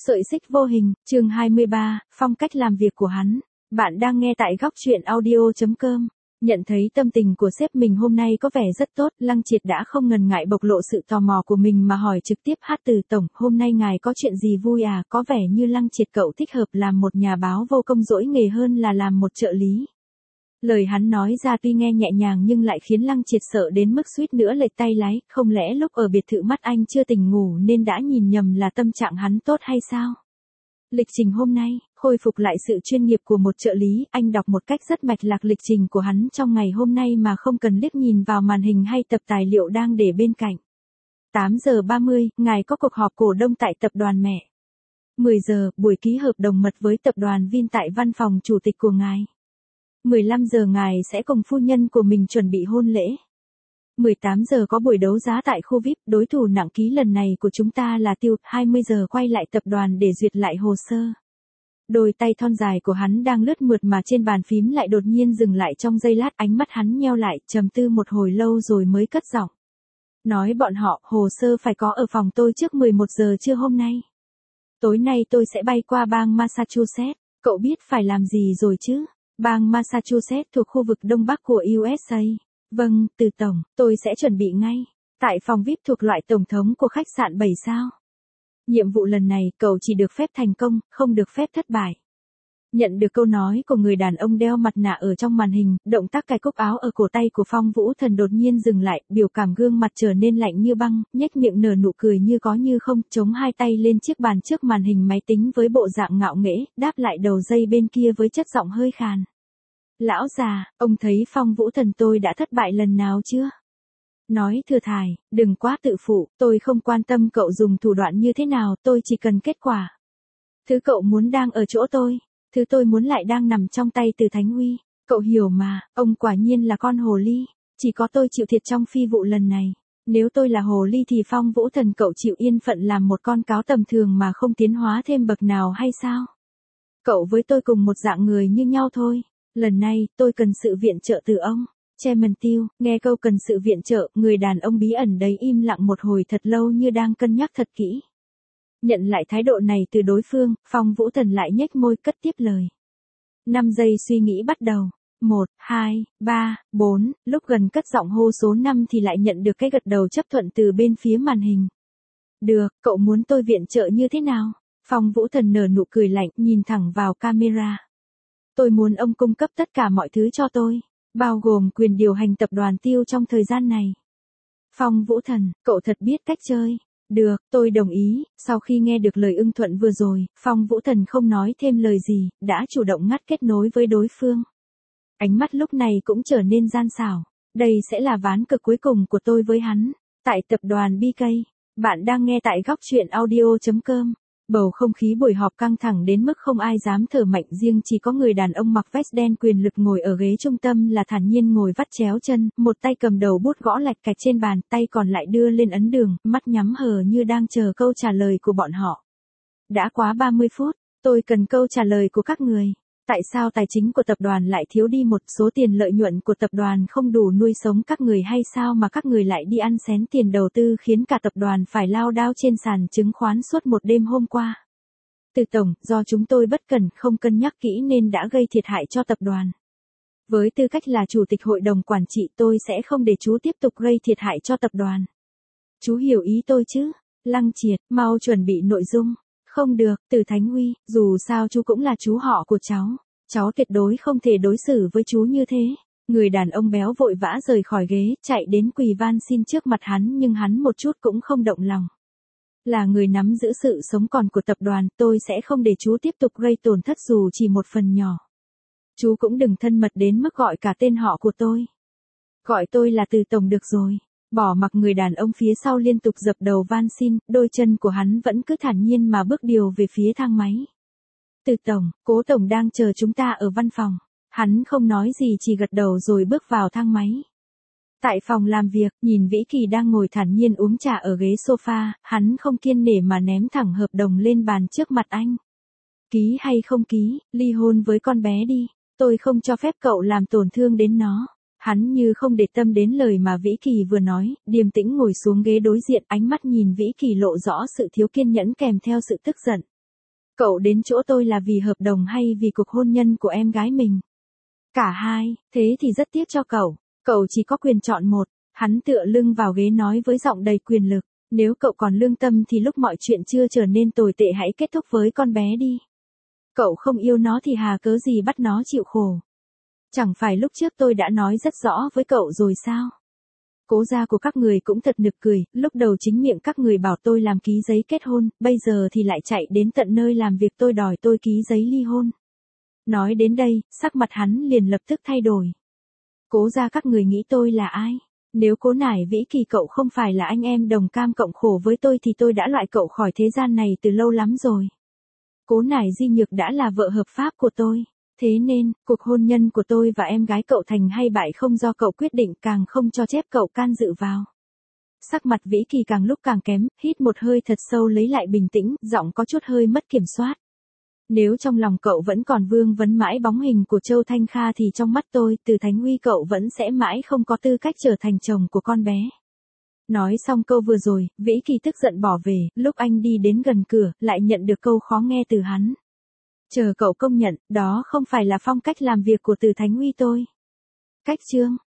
Sợi xích vô hình, chương 23, phong cách làm việc của hắn. Bạn đang nghe tại góc truyện audio.com. Nhận thấy tâm tình của sếp mình hôm nay có vẻ rất tốt, Lăng Triệt đã không ngần ngại bộc lộ sự tò mò của mình mà hỏi trực tiếp Hát Từ tổng, hôm nay ngài có chuyện gì vui à? Có vẻ như Lăng Triệt cậu thích hợp làm một nhà báo vô công dỗi nghề hơn là làm một trợ lý. Lời hắn nói ra tuy nghe nhẹ nhàng nhưng lại khiến Lăng Triệt sợ đến mức suýt nữa lệch tay lái, không lẽ lúc ở biệt thự mắt anh chưa tỉnh ngủ nên đã nhìn nhầm là tâm trạng hắn tốt hay sao? Lịch trình hôm nay, khôi phục lại sự chuyên nghiệp của một trợ lý, anh đọc một cách rất mạch lạc lịch trình của hắn trong ngày hôm nay mà không cần liếc nhìn vào màn hình hay tập tài liệu đang để bên cạnh. 8 giờ 30, ngài có cuộc họp cổ đông tại tập đoàn mẹ. 10 giờ, buổi ký hợp đồng mật với tập đoàn Vin tại văn phòng chủ tịch của ngài. 15 giờ ngài sẽ cùng phu nhân của mình chuẩn bị hôn lễ. 18 giờ có buổi đấu giá tại khu VIP, đối thủ nặng ký lần này của chúng ta là Tiêu. 20 giờ quay lại tập đoàn để duyệt lại hồ sơ. Đôi tay thon dài của hắn đang lướt mượt mà trên bàn phím lại đột nhiên dừng lại trong giây lát, ánh mắt hắn nheo lại, trầm tư một hồi lâu rồi mới cất giọng. Nói bọn họ, hồ sơ phải có ở phòng tôi trước 11 giờ trưa hôm nay. Tối nay tôi sẽ bay qua bang Massachusetts, cậu biết phải làm gì rồi chứ? Bang Massachusetts thuộc khu vực Đông Bắc của USA. Vâng, Từ tổng, tôi sẽ chuẩn bị ngay. Tại phòng VIP thuộc loại tổng thống của khách sạn 7 sao. Nhiệm vụ lần này cậu chỉ được phép thành công, không được phép thất bại. Nhận được câu nói của người đàn ông đeo mặt nạ ở trong màn hình, động tác cài cúc áo ở cổ tay của Phong Vũ Thần đột nhiên dừng lại, biểu cảm gương mặt trở nên lạnh như băng, nhếch miệng nở nụ cười như có như không, chống hai tay lên chiếc bàn trước màn hình máy tính với bộ dạng ngạo nghễ, đáp lại đầu dây bên kia với chất giọng hơi khàn. Lão già, ông thấy Phong Vũ Thần tôi đã thất bại lần nào chưa? Nói thừa thải, đừng quá tự phụ, tôi không quan tâm cậu dùng thủ đoạn như thế nào, tôi chỉ cần kết quả. Thứ cậu muốn đang ở chỗ tôi, thứ tôi muốn lại đang nằm trong tay Từ Thánh Uy. Cậu hiểu mà, ông quả nhiên là con hồ ly, chỉ có tôi chịu thiệt trong phi vụ lần này. Nếu tôi là hồ ly thì Phong Vũ Thần cậu chịu yên phận làm một con cáo tầm thường mà không tiến hóa thêm bậc nào hay sao? Cậu với tôi cùng một dạng người như nhau thôi. Lần này, tôi cần sự viện trợ từ ông. Chairman Tiêu, nghe câu cần sự viện trợ, người đàn ông bí ẩn đấy im lặng một hồi thật lâu như đang cân nhắc thật kỹ. Nhận lại thái độ này từ đối phương, Phong Vũ Thần lại nhếch môi cất tiếp lời. 5 giây suy nghĩ bắt đầu. 1, 2, 3, 4, lúc gần cất giọng hô số 5 thì lại nhận được cái gật đầu chấp thuận từ bên phía màn hình. Được, cậu muốn tôi viện trợ như thế nào? Phong Vũ Thần nở nụ cười lạnh, nhìn thẳng vào camera. Tôi muốn ông cung cấp tất cả mọi thứ cho tôi, bao gồm quyền điều hành tập đoàn Tiêu trong thời gian này. Phong Vũ Thần, cậu thật biết cách chơi. Được, tôi đồng ý. Sau khi nghe được lời ưng thuận vừa rồi, Phong Vũ Thần không nói thêm lời gì, đã chủ động ngắt kết nối với đối phương. Ánh mắt lúc này cũng trở nên gian xảo. Đây sẽ là ván cược cuối cùng của tôi với hắn. Tại tập đoàn BK, bạn đang nghe tại góc truyện audio.com. Bầu không khí buổi họp căng thẳng đến mức không ai dám thở mạnh, riêng chỉ có người đàn ông mặc vest đen quyền lực ngồi ở ghế trung tâm là thản nhiên ngồi vắt chéo chân, một tay cầm đầu bút gõ lạch cạch trên bàn, tay còn lại đưa lên ấn đường, mắt nhắm hờ như đang chờ câu trả lời của bọn họ. Đã quá 30 phút, tôi cần câu trả lời của các người. Tại sao tài chính của tập đoàn lại thiếu đi một số tiền lợi nhuận của tập đoàn không đủ nuôi sống các người hay sao mà các người lại đi ăn xén tiền đầu tư khiến cả tập đoàn phải lao đao trên sàn chứng khoán suốt một đêm hôm qua? Từ tổng, do chúng tôi bất cẩn không cân nhắc kỹ nên đã gây thiệt hại cho tập đoàn. Với tư cách là chủ tịch hội đồng quản trị tôi sẽ không để chú tiếp tục gây thiệt hại cho tập đoàn. Chú hiểu ý tôi chứ? Lăng Triệt, mau chuẩn bị nội dung. Không được, Từ Thánh Uy, dù sao chú cũng là chú họ của cháu. Cháu tuyệt đối không thể đối xử với chú như thế. Người đàn ông béo vội vã rời khỏi ghế, chạy đến quỳ van xin trước mặt hắn nhưng hắn một chút cũng không động lòng. Là người nắm giữ sự sống còn của tập đoàn, tôi sẽ không để chú tiếp tục gây tổn thất dù chỉ một phần nhỏ. Chú cũng đừng thân mật đến mức gọi cả tên họ của tôi. Gọi tôi là Từ tổng được rồi. Bỏ mặc người đàn ông phía sau liên tục dập đầu van xin, đôi chân của hắn vẫn cứ thản nhiên mà bước điều về phía thang máy. Từ tổng, Cố tổng đang chờ chúng ta ở văn phòng. Hắn không nói gì chỉ gật đầu rồi bước vào thang máy. Tại phòng làm việc, nhìn Vĩ Kỳ đang ngồi thản nhiên uống trà ở ghế sofa, hắn không kiêng nể mà ném thẳng hợp đồng lên bàn trước mặt anh. Ký hay không ký, ly hôn với con bé đi, tôi không cho phép cậu làm tổn thương đến nó. Hắn như không để tâm đến lời mà Vĩ Kỳ vừa nói, điềm tĩnh ngồi xuống ghế đối diện, ánh mắt nhìn Vĩ Kỳ lộ rõ sự thiếu kiên nhẫn kèm theo sự tức giận. Cậu đến chỗ tôi là vì hợp đồng hay vì cuộc hôn nhân của em gái mình? Cả hai, thế thì rất tiếc cho cậu. Cậu chỉ có quyền chọn một. Hắn tựa lưng vào ghế nói với giọng đầy quyền lực. Nếu cậu còn lương tâm thì lúc mọi chuyện chưa trở nên tồi tệ hãy kết thúc với con bé đi. Cậu không yêu nó thì hà cớ gì bắt nó chịu khổ. Chẳng phải lúc trước tôi đã nói rất rõ với cậu rồi sao? Cố gia của các người cũng thật nực cười, lúc đầu chính miệng các người bảo tôi làm ký giấy kết hôn, bây giờ thì lại chạy đến tận nơi làm việc tôi đòi tôi ký giấy ly hôn. Nói đến đây, sắc mặt hắn liền lập tức thay đổi. Cố gia các người nghĩ tôi là ai? Nếu Cố Nải Vĩ Kỳ cậu không phải là anh em đồng cam cộng khổ với tôi thì tôi đã loại cậu khỏi thế gian này từ lâu lắm rồi. Cố Nải Di Nhược đã là vợ hợp pháp của tôi. Thế nên, cuộc hôn nhân của tôi và em gái cậu thành hay bại không do cậu quyết định, càng không cho phép cậu can dự vào. Sắc mặt Vĩ Kỳ càng lúc càng kém, hít một hơi thật sâu lấy lại bình tĩnh, giọng có chút hơi mất kiểm soát. Nếu trong lòng cậu vẫn còn vương vấn mãi bóng hình của Châu Thanh Kha thì trong mắt tôi, Từ Thánh Uy cậu vẫn sẽ mãi không có tư cách trở thành chồng của con bé. Nói xong câu vừa rồi, Vĩ Kỳ tức giận bỏ về, lúc anh đi đến gần cửa, lại nhận được câu khó nghe từ hắn. Chờ cậu công nhận, đó không phải là phong cách làm việc của Từ Thánh Uy tôi. Cách chương